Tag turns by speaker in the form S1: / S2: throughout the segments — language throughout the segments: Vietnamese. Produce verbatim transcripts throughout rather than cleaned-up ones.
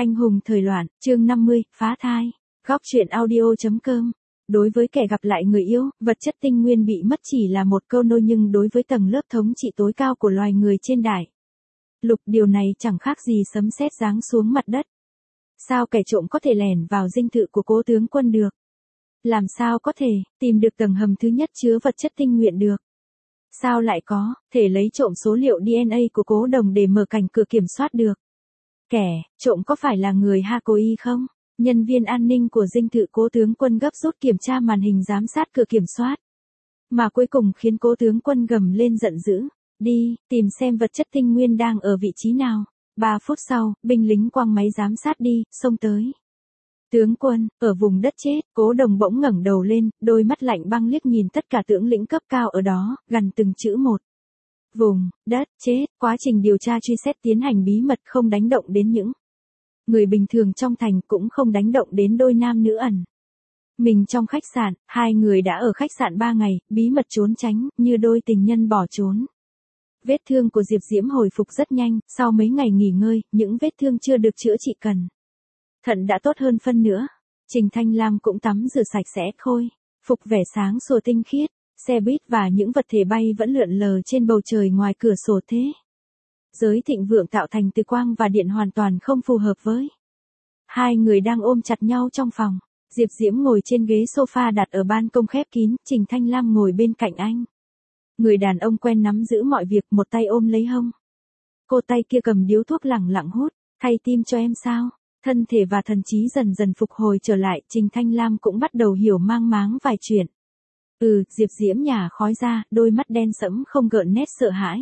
S1: Anh hùng thời loạn, chương năm mươi, phá thai. Góc truyện audio.com. Đối với kẻ gặp lại người yêu, vật chất tinh nguyên bị mất chỉ là một câu nôi, nhưng đối với tầng lớp thống trị tối cao của loài người trên đại lục, điều này chẳng khác gì sấm sét giáng xuống mặt đất. Sao kẻ trộm có thể lẻn vào dinh thự của Cố tướng quân được? Làm sao có thể tìm được tầng hầm thứ nhất chứa vật chất tinh nguyên được? Sao lại có thể lấy trộm số liệu đê en a của Cố Đồng để mở cảnh cửa kiểm soát được? Kẻ trộm có phải là người Hakoy không? Nhân viên an ninh của dinh thự Cố tướng quân gấp rút kiểm tra màn hình giám sát cửa kiểm soát, mà cuối cùng khiến Cố tướng quân gầm lên giận dữ. Đi, tìm xem vật chất tinh nguyên đang ở vị trí nào. Ba phút sau, binh lính quăng máy giám sát đi, xông tới. Tướng quân, ở vùng đất chết, Cố Đồng bỗng ngẩng đầu lên, đôi mắt lạnh băng liếc nhìn tất cả tướng lĩnh cấp cao ở đó, gần từng chữ một. Vùng đất chết, quá trình điều tra truy xét tiến hành bí mật, không đánh động đến những người bình thường trong thành, cũng không đánh động đến đôi nam nữ ẩn mình trong khách sạn. Hai người đã ở khách sạn ba ngày, bí mật trốn tránh, như đôi tình nhân bỏ trốn. Vết thương của Diệp Diễm hồi phục rất nhanh, sau mấy ngày nghỉ ngơi, những vết thương chưa được chữa trị cẩn thận đã tốt hơn phân nữa. Trình Thanh Lam cũng tắm rửa sạch sẽ, khôi phục vẻ sáng sủa tinh khiết. Xe buýt và những vật thể bay vẫn lượn lờ trên bầu trời ngoài cửa sổ, thế giới thịnh vượng tạo thành từ quang và điện hoàn toàn không phù hợp với hai người đang ôm chặt nhau trong phòng. Diệp Diễm ngồi trên ghế sofa đặt ở ban công khép kín, Trình Thanh Lam ngồi bên cạnh anh. Người đàn ông quen nắm giữ mọi việc, một tay ôm lấy hông cô, tay kia cầm điếu thuốc lẳng lặng hút. Thay tim cho em sao? Thân thể và thần trí dần dần phục hồi trở lại, Trình Thanh Lam cũng bắt đầu hiểu mang máng vài chuyện. Ừ, Diệp Diễm nhả khói ra, đôi mắt đen sẫm không gợn nét sợ hãi.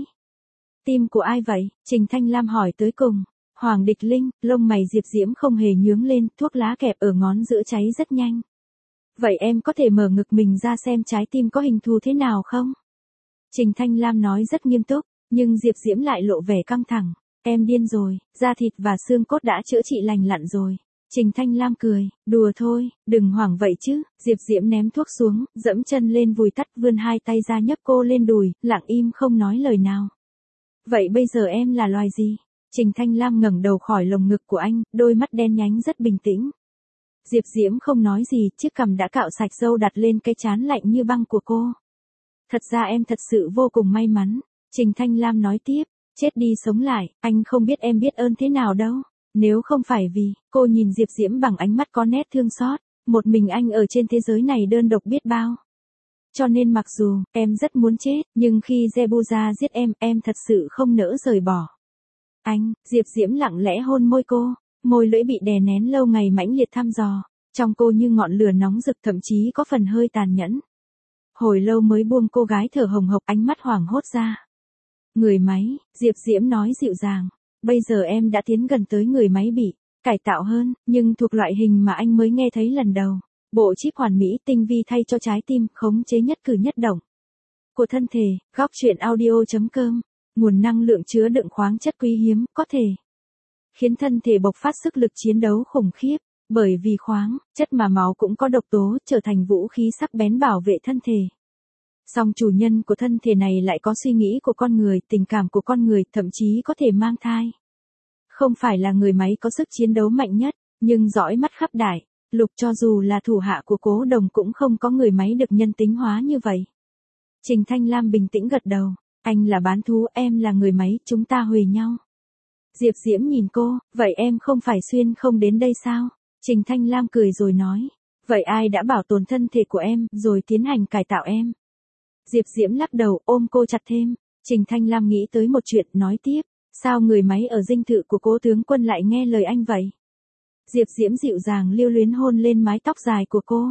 S1: Tim của ai vậy? Trình Thanh Lam hỏi tới cùng. Hoàng Địch Linh. Lông mày Diệp Diễm không hề nhướng lên, thuốc lá kẹp ở ngón giữa cháy rất nhanh. Vậy em có thể mở ngực mình ra xem trái tim có hình thù thế nào không? Trình Thanh Lam nói rất nghiêm túc, nhưng Diệp Diễm lại lộ vẻ căng thẳng. Em điên rồi, da thịt và xương cốt đã chữa trị lành lặn rồi. Trình Thanh Lam cười, đùa thôi, đừng hoảng vậy chứ. Diệp Diễm ném thuốc xuống, dẫm chân lên vùi tắt, vươn hai tay ra nhấc cô lên đùi, lặng im không nói lời nào. Vậy bây giờ em là loài gì? Trình Thanh Lam ngẩng đầu khỏi lồng ngực của anh, đôi mắt đen nhánh rất bình tĩnh. Diệp Diễm không nói gì, chiếc cằm đã cạo sạch râu đặt lên cái trán lạnh như băng của cô. Thật ra em thật sự vô cùng may mắn. Trình Thanh Lam nói tiếp, chết đi sống lại, anh không biết em biết ơn thế nào đâu. Nếu không phải vì, cô nhìn Diệp Diễm bằng ánh mắt có nét thương xót, một mình anh ở trên thế giới này đơn độc biết bao. Cho nên mặc dù, em rất muốn chết, nhưng khi Zebuza giết em, em thật sự không nỡ rời bỏ anh. Diệp Diễm lặng lẽ hôn môi cô, môi lưỡi bị đè nén lâu ngày mãnh liệt thăm dò, trong cô như ngọn lửa nóng rực, thậm chí có phần hơi tàn nhẫn. Hồi lâu mới buông cô gái thở hồng hộc, ánh mắt hoảng hốt ra. Người máy, Diệp Diễm nói dịu dàng. Bây giờ em đã tiến gần tới người máy bị cải tạo hơn, nhưng thuộc loại hình mà anh mới nghe thấy lần đầu. Bộ chip hoàn mỹ tinh vi thay cho trái tim, khống chế nhất cử nhất động của thân thể. Góc truyện audio.com. Nguồn năng lượng chứa đựng khoáng chất quý hiếm, có thể khiến thân thể bộc phát sức lực chiến đấu khủng khiếp. Bởi vì khoáng chất mà máu cũng có độc tố, trở thành vũ khí sắc bén bảo vệ thân thể. Song chủ nhân của thân thể này lại có suy nghĩ của con người, tình cảm của con người, thậm chí có thể mang thai. Không phải là người máy có sức chiến đấu mạnh nhất, nhưng dõi mắt khắp đại lục, cho dù là thủ hạ của Cố Đồng cũng không có người máy được nhân tính hóa như vậy. Trình Thanh Lam bình tĩnh gật đầu. Anh là bán thú, em là người máy, chúng ta huề nhau. Diệp Diễm nhìn cô, vậy em không phải xuyên không đến đây sao? Trình Thanh Lam cười rồi nói, vậy ai đã bảo tồn thân thể của em, rồi tiến hành cải tạo em? Diệp Diễm lắc đầu, ôm cô chặt thêm. Trình Thanh Lam nghĩ tới một chuyện, nói tiếp, sao người máy ở dinh thự của Cố tướng quân lại nghe lời anh vậy? Diệp Diễm dịu dàng lưu luyến hôn lên mái tóc dài của cô.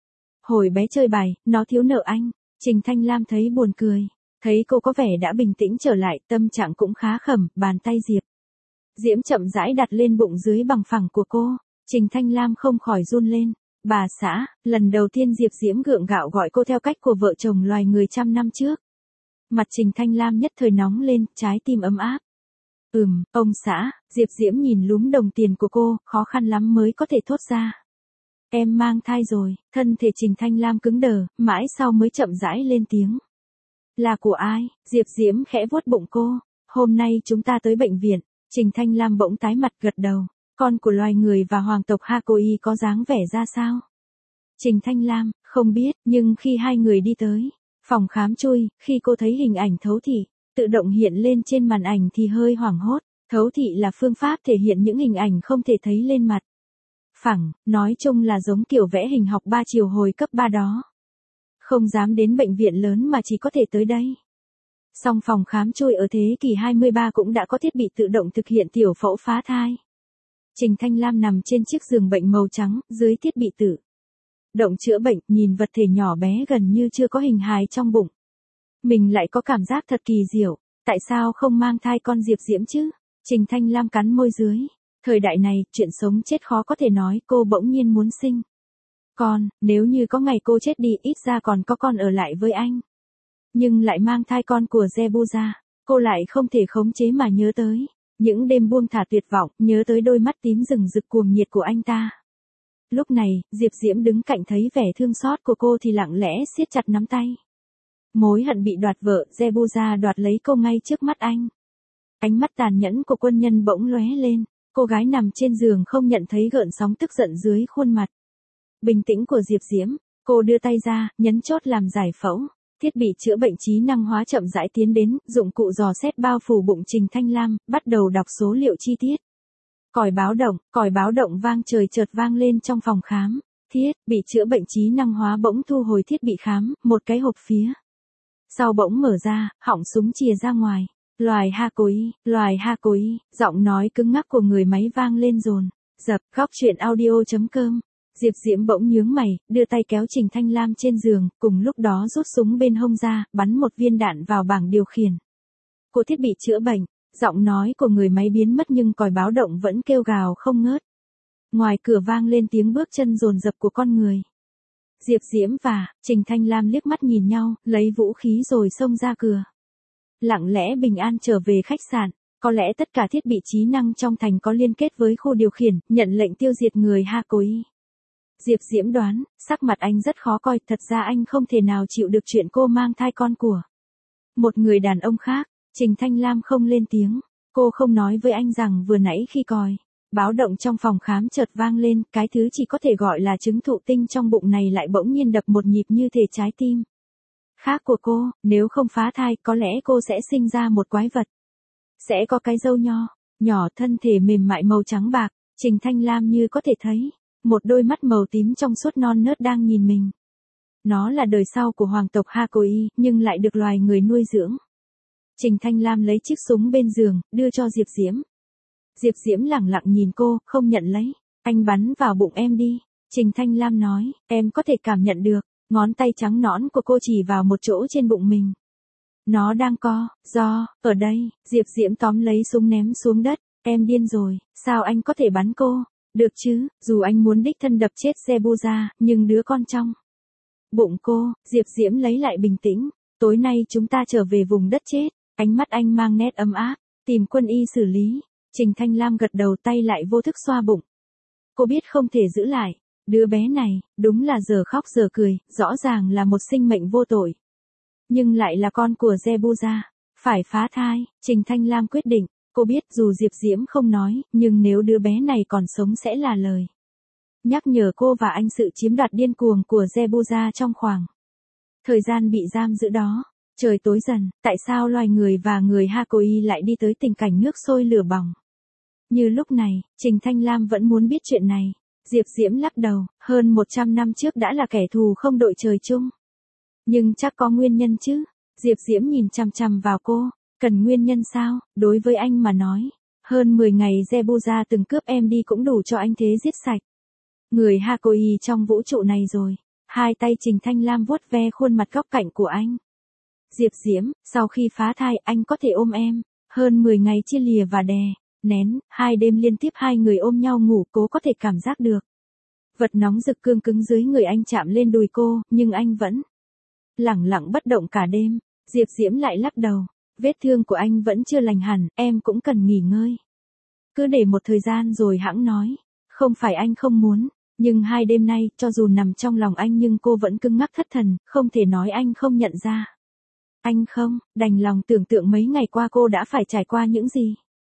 S1: Hồi bé chơi bài, nó thiếu nợ anh. Trình Thanh Lam thấy buồn cười, thấy cô có vẻ đã bình tĩnh trở lại, tâm trạng cũng khá khẩm, bàn tay Diệp Diễm chậm rãi đặt lên bụng dưới bằng phẳng của cô. Trình Thanh Lam không khỏi run lên. Bà xã, lần đầu tiên Diệp Diễm gượng gạo gọi cô theo cách của vợ chồng loài người trăm năm trước. Mặt Trình Thanh Lam nhất thời nóng lên, trái tim ấm áp. Ừm, ông xã. Diệp Diễm nhìn lúm đồng tiền của cô, khó khăn lắm mới có thể thốt ra. Em mang thai rồi. Thân thể Trình Thanh Lam cứng đờ, mãi sau mới chậm rãi lên tiếng. Là của ai? Diệp Diễm khẽ vuốt bụng cô. Hôm nay chúng ta tới bệnh viện. Trình Thanh Lam bỗng tái mặt gật đầu. Con của loài người và hoàng tộc Hakoi có dáng vẻ ra sao? Trình Thanh Lam, không biết, nhưng khi hai người đi tới phòng khám chui, khi cô thấy hình ảnh Thấu Thị tự động hiện lên trên màn ảnh thì hơi hoảng hốt. Thấu thị là phương pháp thể hiện những hình ảnh không thể thấy lên mặt phẳng, nói chung là giống kiểu vẽ hình học ba chiều hồi cấp ba đó. Không dám đến bệnh viện lớn mà chỉ có thể tới đây. Song phòng khám chui ở thế kỷ hai mươi ba cũng đã có thiết bị tự động thực hiện tiểu phẫu phá thai. Trình Thanh Lam nằm trên chiếc giường bệnh màu trắng, dưới thiết bị tự động chữa bệnh, nhìn vật thể nhỏ bé gần như chưa có hình hài trong bụng. Mình lại có cảm giác thật kỳ diệu, tại sao không mang thai con Diệp Diễm chứ? Trình Thanh Lam cắn môi dưới. Thời đại này, chuyện sống chết khó có thể nói, cô bỗng nhiên muốn sinh con, nếu như có ngày cô chết đi ít ra còn có con ở lại với anh. Nhưng lại mang thai con của Zebuza, cô lại không thể khống chế mà nhớ tới. Những đêm buông thả tuyệt vọng, nhớ tới đôi mắt tím rừng rực cuồng nhiệt của anh ta. Lúc này, Diệp Diễm đứng cạnh thấy vẻ thương xót của cô thì lặng lẽ siết chặt nắm tay. Mối hận bị đoạt vợ, Zebuza đoạt lấy cô ngay trước mắt anh. Ánh mắt tàn nhẫn của quân nhân bỗng lóe lên, cô gái nằm trên giường không nhận thấy gợn sóng tức giận dưới khuôn mặt bình tĩnh của Diệp Diễm, cô đưa tay ra, nhấn chốt làm giải phẫu. Thiết bị chữa bệnh trí năng hóa chậm rãi tiến đến, dụng cụ dò xét bao phủ bụng Trình Thanh Lam, bắt đầu đọc số liệu chi tiết. Còi báo động, còi báo động vang trời chợt vang lên trong phòng khám. Thiết bị chữa bệnh trí năng hóa bỗng thu hồi thiết bị khám, một cái hộp phía sau bỗng mở ra, họng súng chìa ra ngoài. Loài Hakoi, loài Hakoi, giọng nói cứng ngắc của người máy vang lên dồn dập. Góc truyện audio chấm com. Diệp Diễm bỗng nhướng mày, đưa tay kéo Trình Thanh Lam trên giường, cùng lúc đó rút súng bên hông ra, bắn một viên đạn vào bảng điều khiển của thiết bị chữa bệnh. Giọng nói của người máy biến mất nhưng còi báo động vẫn kêu gào không ngớt. Ngoài cửa vang lên tiếng bước chân dồn dập của con người. Diệp Diễm và Trình Thanh Lam liếc mắt nhìn nhau, lấy vũ khí rồi xông ra cửa. Lặng lẽ bình an trở về khách sạn, có lẽ tất cả thiết bị trí năng trong thành có liên kết với khu điều khiển, nhận lệnh tiêu diệt người Hakoi. Diệp Diễm đoán, sắc mặt anh rất khó coi, thật ra anh không thể nào chịu được chuyện cô mang thai con của một người đàn ông khác. Trình Thanh Lam không lên tiếng, cô không nói với anh rằng vừa nãy khi còi báo động trong phòng khám chợt vang lên, cái thứ chỉ có thể gọi là trứng thụ tinh trong bụng này lại bỗng nhiên đập một nhịp như thể trái tim khác của cô. Nếu không phá thai, có lẽ cô sẽ sinh ra một quái vật. Sẽ có cái râu nho, nhỏ, thân thể mềm mại màu trắng bạc. Trình Thanh Lam như có thể thấy một đôi mắt màu tím trong suốt non nớt đang nhìn mình. Nó là đời sau của hoàng tộc Hakoi, nhưng lại được loài người nuôi dưỡng. Trình Thanh Lam lấy chiếc súng bên giường, đưa cho Diệp Diễm. Diệp Diễm lẳng lặng nhìn cô, không nhận lấy. Anh bắn vào bụng em đi. Trình Thanh Lam nói, em có thể cảm nhận được. Ngón tay trắng nõn của cô chỉ vào một chỗ trên bụng mình. Nó đang co, do, ở đây. Diệp Diễm tóm lấy súng ném xuống đất. Em điên rồi, sao anh có thể bắn cô? Được chứ, dù anh muốn đích thân đập chết Zebuza, nhưng đứa con trong bụng cô. Diệp Diễm lấy lại bình tĩnh. Tối nay chúng ta trở về vùng đất chết. Ánh mắt anh mang nét ấm áp, tìm quân y xử lý. Trình Thanh Lam gật đầu, tay lại vô thức xoa bụng. Cô biết không thể giữ lại. Đứa bé này, đúng là giờ khóc giờ cười, rõ ràng là một sinh mệnh vô tội. Nhưng lại là con của Zebuza. Phải phá thai, Trình Thanh Lam quyết định. Cô biết dù Diệp Diễm không nói, nhưng nếu đứa bé này còn sống sẽ là lời nhắc nhở cô và anh sự chiếm đoạt điên cuồng của Zebuza trong khoảng thời gian bị giam giữ đó. Trời tối dần, tại sao loài người và người Hakoi lại đi tới tình cảnh nước sôi lửa bỏng? Như lúc này, Trình Thanh Lam vẫn muốn biết chuyện này. Diệp Diễm lắc đầu, hơn một trăm năm trước đã là kẻ thù không đội trời chung. Nhưng chắc có nguyên nhân chứ. Diệp Diễm nhìn chằm chằm vào cô, cần nguyên nhân sao? Đối với anh mà nói, hơn mười ngày Zebuza từng cướp em đi cũng đủ cho anh thế giết sạch người Hakoi trong vũ trụ này rồi. Hai tay Trình Thanh Lam vuốt ve khuôn mặt góc cạnh của anh. Diệp Diễm, sau khi phá thai anh có thể ôm em. Hơn mười ngày chia lìa và đè nén, hai đêm liên tiếp hai người ôm nhau ngủ, cố có thể cảm giác được vật nóng rực cương cứng dưới người anh chạm lên đùi cô, nhưng anh vẫn lẳng lặng bất động cả đêm. Diệp Diễm lại lắc đầu, vết thương của anh vẫn chưa lành hẳn, em cũng cần nghỉ ngơi. Cứ để một thời gian rồi hẵng nói. Không phải anh không muốn, nhưng hai đêm nay, cho dù nằm trong lòng anh nhưng cô vẫn cứng ngắc thất thần, không thể nói anh không nhận ra. Anh không, đành lòng tưởng tượng mấy ngày qua cô đã phải trải qua những gì.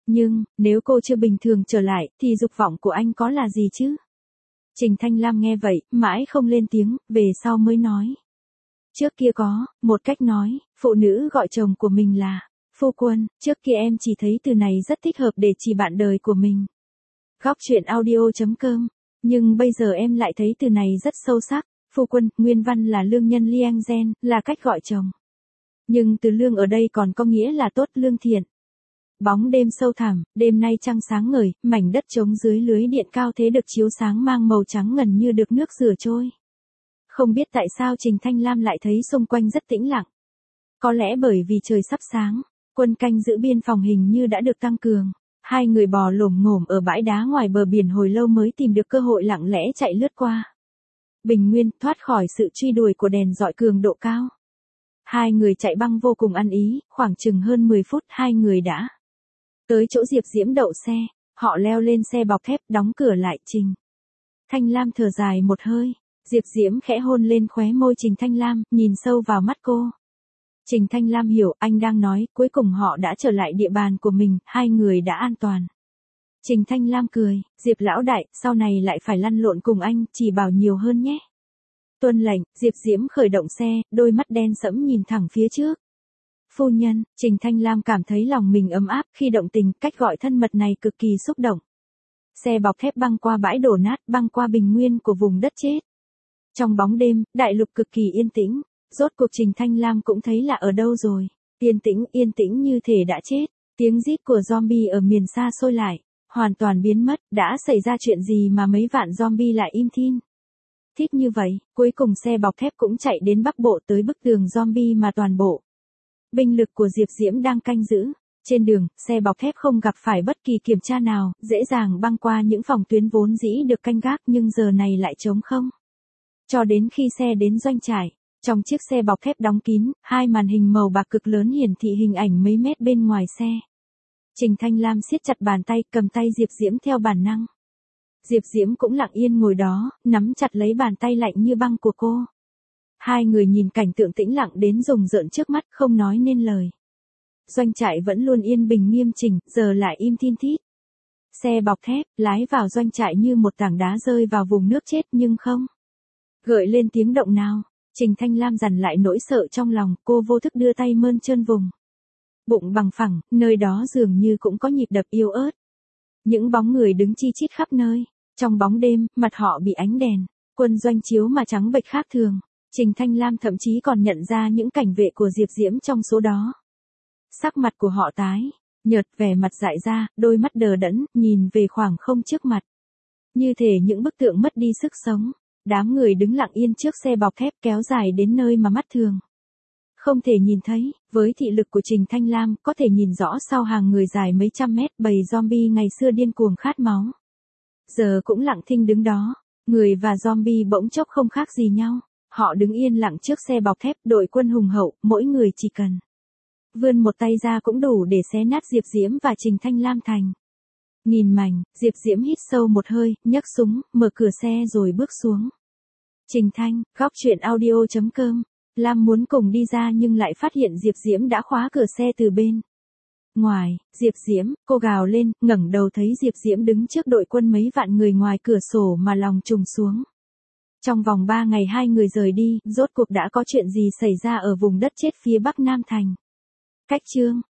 S1: Nhưng, nếu cô chưa bình thường trở lại, thì dục vọng của anh có là gì chứ? Trình Thanh Lam nghe vậy, mãi không lên tiếng, về sau mới nói. Trước kia có, một cách nói, phụ nữ gọi chồng của mình là, phu quân, trước kia em chỉ thấy từ này rất thích hợp để chỉ bạn đời của mình. Góc truyện audio.com. Nhưng bây giờ em lại thấy từ này rất sâu sắc, phu quân, nguyên văn là lương nhân liang gen, là cách gọi chồng. Nhưng từ lương ở đây còn có nghĩa là tốt, lương thiện. Bóng đêm sâu thẳm, đêm nay trăng sáng ngời, mảnh đất trống dưới lưới điện cao thế được chiếu sáng mang màu trắng ngần như được nước rửa trôi. Không biết tại sao Trình Thanh Lam lại thấy xung quanh rất tĩnh lặng. Có lẽ bởi vì trời sắp sáng, quân canh giữ biên phòng hình như đã được tăng cường. Hai người bò lổm ngổm ở bãi đá ngoài bờ biển hồi lâu mới tìm được cơ hội lặng lẽ chạy lướt qua. Bình nguyên, thoát khỏi sự truy đuổi của đèn dọi cường độ cao. Hai người chạy băng vô cùng ăn ý, khoảng chừng hơn mười phút hai người đã tới chỗ Diệp Diễm đậu xe. Họ leo lên xe bọc thép, đóng cửa lại. Trình Thanh Lam thở dài một hơi. Diệp Diễm khẽ hôn lên khóe môi Trình Thanh Lam, nhìn sâu vào mắt cô. Trình Thanh Lam hiểu anh đang nói, cuối cùng họ đã trở lại địa bàn của mình, hai người đã an toàn. Trình Thanh Lam cười, Diệp lão đại, sau này lại phải lăn lộn cùng anh, chỉ bảo nhiều hơn nhé. Tuân lệnh, Diệp Diễm khởi động xe, đôi mắt đen sẫm nhìn thẳng phía trước. Phu nhân, Trình Thanh Lam cảm thấy lòng mình ấm áp khi động tình, cách gọi thân mật này cực kỳ xúc động. Xe bọc thép băng qua bãi đổ nát, băng qua bình nguyên của vùng đất chết. Trong bóng đêm, đại lục cực kỳ yên tĩnh, rốt cuộc Trình Thanh Lam cũng thấy là ở đâu rồi. Yên tĩnh, yên tĩnh như thể đã chết. Tiếng rít của zombie ở miền xa xôi lại, hoàn toàn biến mất, đã xảy ra chuyện gì mà mấy vạn zombie lại im thin. Thích như vậy, cuối cùng xe bọc thép cũng chạy đến Bắc Bộ tới bức tường zombie mà toàn bộ binh lực của Diệp Diễm đang canh giữ. Trên đường, xe bọc thép không gặp phải bất kỳ kiểm tra nào, dễ dàng băng qua những phòng tuyến vốn dĩ được canh gác nhưng giờ này lại trống không. Cho đến khi xe đến doanh trại, trong chiếc xe bọc thép đóng kín, hai màn hình màu bạc cực lớn hiển thị hình ảnh mấy mét bên ngoài xe. Trình Thanh Lam siết chặt bàn tay, cầm tay Diệp Diễm theo bản năng. Diệp Diễm cũng lặng yên ngồi đó, nắm chặt lấy bàn tay lạnh như băng của cô. Hai người nhìn cảnh tượng tĩnh lặng đến rùng rợn trước mắt, không nói nên lời. Doanh trại vẫn luôn yên bình nghiêm chỉnh, giờ lại im thin thít. Xe bọc thép, lái vào doanh trại như một tảng đá rơi vào vùng nước chết nhưng không gợi lên tiếng động nào. Trình Thanh Lam dằn lại nỗi sợ trong lòng, cô vô thức đưa tay mơn trơn vùng bụng bằng phẳng, nơi đó dường như cũng có nhịp đập yếu ớt. Những bóng người đứng chi chít khắp nơi. Trong bóng đêm, mặt họ bị ánh đèn quân doanh chiếu mà trắng bệch khác thường. Trình Thanh Lam thậm chí còn nhận ra những cảnh vệ của Diệp Diễm trong số đó. Sắc mặt của họ tái nhợt, vẻ mặt dại ra, đôi mắt đờ đẫn, nhìn về khoảng không trước mặt. Như thể những bức tượng mất đi sức sống. Đám người đứng lặng yên trước xe bọc thép kéo dài đến nơi mà mắt thường không thể nhìn thấy. Với thị lực của Trình Thanh Lam, có thể nhìn rõ sau hàng người dài mấy trăm mét, bầy zombie ngày xưa điên cuồng khát máu. Giờ cũng lặng thinh đứng đó. Người và zombie bỗng chốc không khác gì nhau. Họ đứng yên lặng trước xe bọc thép, đội quân hùng hậu, mỗi người chỉ cần vươn một tay ra cũng đủ để xé nát Diệp Diễm và Trình Thanh Lam thành nghìn mảnh. Diệp Diễm hít sâu một hơi, nhấc súng, mở cửa xe rồi bước xuống. Trình Thanh, góc truyện audio.com. Lam muốn cùng đi ra nhưng lại phát hiện Diệp Diễm đã khóa cửa xe từ bên ngoài. Diệp Diễm, cô gào lên, ngẩng đầu thấy Diệp Diễm đứng trước đội quân mấy vạn người ngoài cửa sổ mà lòng trùng xuống. Trong vòng ba ngày hai người rời đi, rốt cuộc đã có chuyện gì xảy ra ở vùng đất chết phía bắc Nam Thành. Cách chương